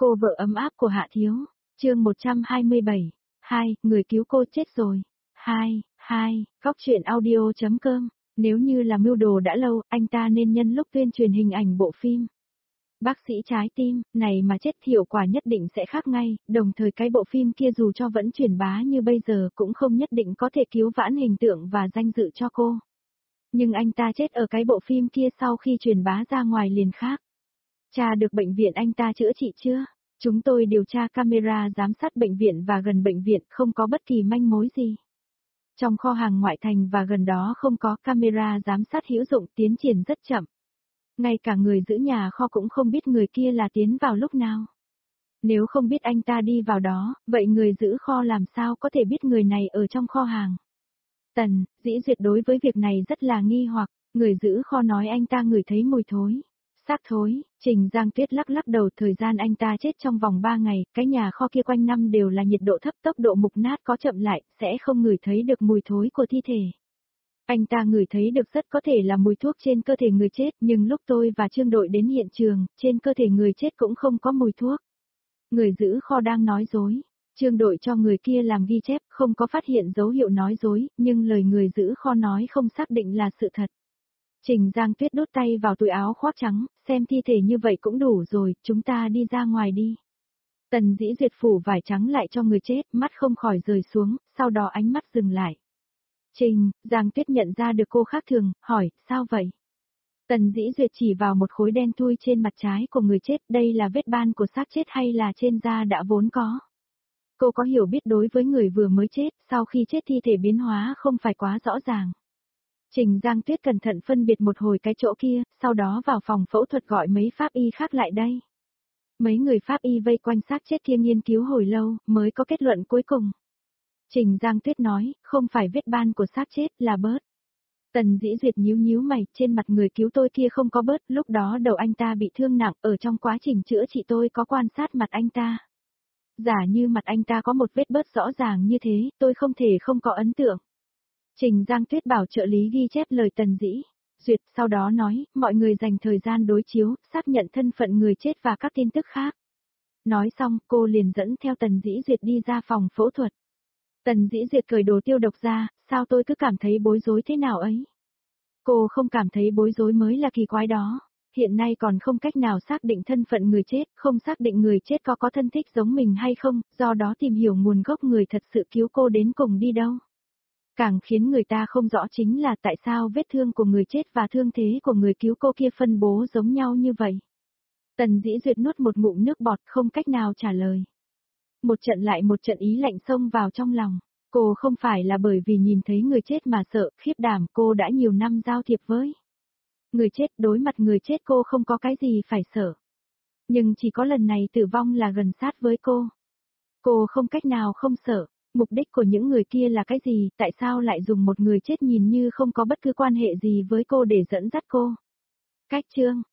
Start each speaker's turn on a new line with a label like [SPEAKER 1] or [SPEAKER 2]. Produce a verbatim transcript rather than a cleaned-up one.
[SPEAKER 1] Cô vợ ấm áp của Hạ Thiếu, chương một trăm hai mươi bảy. Hai, người cứu cô chết rồi. Hai, hai, góc truyện audio.com. Nếu như là mưu đồ đã lâu, anh ta nên nhân lúc tuyên truyền hình ảnh bộ phim Bác sĩ trái tim này mà chết, hiệu quả nhất định sẽ khác ngay, đồng thời cái bộ phim kia dù cho vẫn truyền bá như bây giờ cũng không nhất định có thể cứu vãn hình tượng và danh dự cho cô. Nhưng anh ta chết ở cái bộ phim kia sau khi truyền bá ra ngoài liền khác. Tra được bệnh viện anh ta chữa trị chưa? Chúng tôi điều tra camera giám sát bệnh viện và gần bệnh viện, không có bất kỳ manh mối gì. Trong kho hàng ngoại thành và gần đó không có camera giám sát hữu dụng, tiến triển rất chậm. Ngay cả người giữ nhà kho cũng không biết người kia là tiến vào lúc nào. Nếu không biết anh ta đi vào đó, vậy người giữ kho làm sao có thể biết người này ở trong kho hàng? Tần Dĩ Duyệt đối với việc này rất là nghi hoặc, người giữ kho nói anh ta ngửi thấy mùi thối. Xác thối, Trình Giang Tuyết lắc lắc đầu, thời gian anh ta chết trong vòng ba ngày, cái nhà kho kia quanh năm đều là nhiệt độ thấp, tốc độ mục nát có chậm lại, sẽ không ngửi thấy được mùi thối của thi thể. Anh ta ngửi thấy được rất có thể là mùi thuốc trên cơ thể người chết, nhưng lúc tôi và Trương Đội đến hiện trường, trên cơ thể người chết cũng không có mùi thuốc. Người giữ kho đang nói dối. Trương Đội cho người kia làm ghi chép, không có phát hiện dấu hiệu nói dối, nhưng lời người giữ kho nói không xác định là sự thật. Trình Giang Tuyết đút tay vào túi áo khoác trắng, xem thi thể như vậy cũng đủ rồi, chúng ta đi ra ngoài đi. Tần Dĩ Duyệt phủ vải trắng lại cho người chết, mắt không khỏi rời xuống, sau đó ánh mắt dừng lại. Trình Giang Tuyết nhận ra được cô khác thường, hỏi, sao vậy? Tần Dĩ Duyệt chỉ vào một khối đen thui trên mặt trái của người chết, đây là vết ban của xác chết hay là trên da đã vốn có? Cô có hiểu biết đối với người vừa mới chết, sau khi chết thi thể biến hóa không phải quá rõ ràng. Trình Giang Tuyết cẩn thận phân biệt một hồi cái chỗ kia, sau đó vào phòng phẫu thuật gọi mấy pháp y khác lại đây. Mấy người pháp y vây quanh xác chết kia nghiên cứu hồi lâu, mới có kết luận cuối cùng. Trình Giang Tuyết nói, không phải vết ban của xác chết, là bớt. Tần Dĩ Duyệt nhíu nhíu mày, trên mặt người cứu tôi kia không có bớt, lúc đó đầu anh ta bị thương nặng, ở trong quá trình chữa trị tôi có quan sát mặt anh ta. Giả như mặt anh ta có một vết bớt rõ ràng như thế, tôi không thể không có ấn tượng. Trình Giang Tuyết bảo trợ lý ghi chép lời Tần Dĩ Duyệt, sau đó nói, mọi người dành thời gian đối chiếu, xác nhận thân phận người chết và các tin tức khác. Nói xong, cô liền dẫn theo Tần Dĩ Duyệt đi ra phòng phẫu thuật. Tần Dĩ Duyệt cởi đồ tiêu độc ra, sao tôi cứ cảm thấy bối rối thế nào ấy? Cô không cảm thấy bối rối mới là kỳ quái đó. Hiện nay còn không cách nào xác định thân phận người chết, không xác định người chết có có thân thích giống mình hay không, do đó tìm hiểu nguồn gốc người thật sự cứu cô đến cùng đi đâu. Càng khiến người ta không rõ chính là tại sao vết thương của người chết và thương thế của người cứu cô kia phân bố giống nhau như vậy. Tần Dĩ Duyệt nuốt một ngụm nước bọt, không cách nào trả lời. Một trận lại một trận ý lạnh xông vào trong lòng. Cô không phải là bởi vì nhìn thấy người chết mà sợ, khiếp đảm, cô đã nhiều năm giao thiệp với người chết, đối mặt người chết cô không có cái gì phải sợ. Nhưng chỉ có lần này tử vong là gần sát với cô. Cô không cách nào không sợ. Mục đích của những người kia là cái gì, tại sao lại dùng một người chết nhìn như không có bất cứ quan hệ gì với cô để dẫn dắt cô? Cách chương,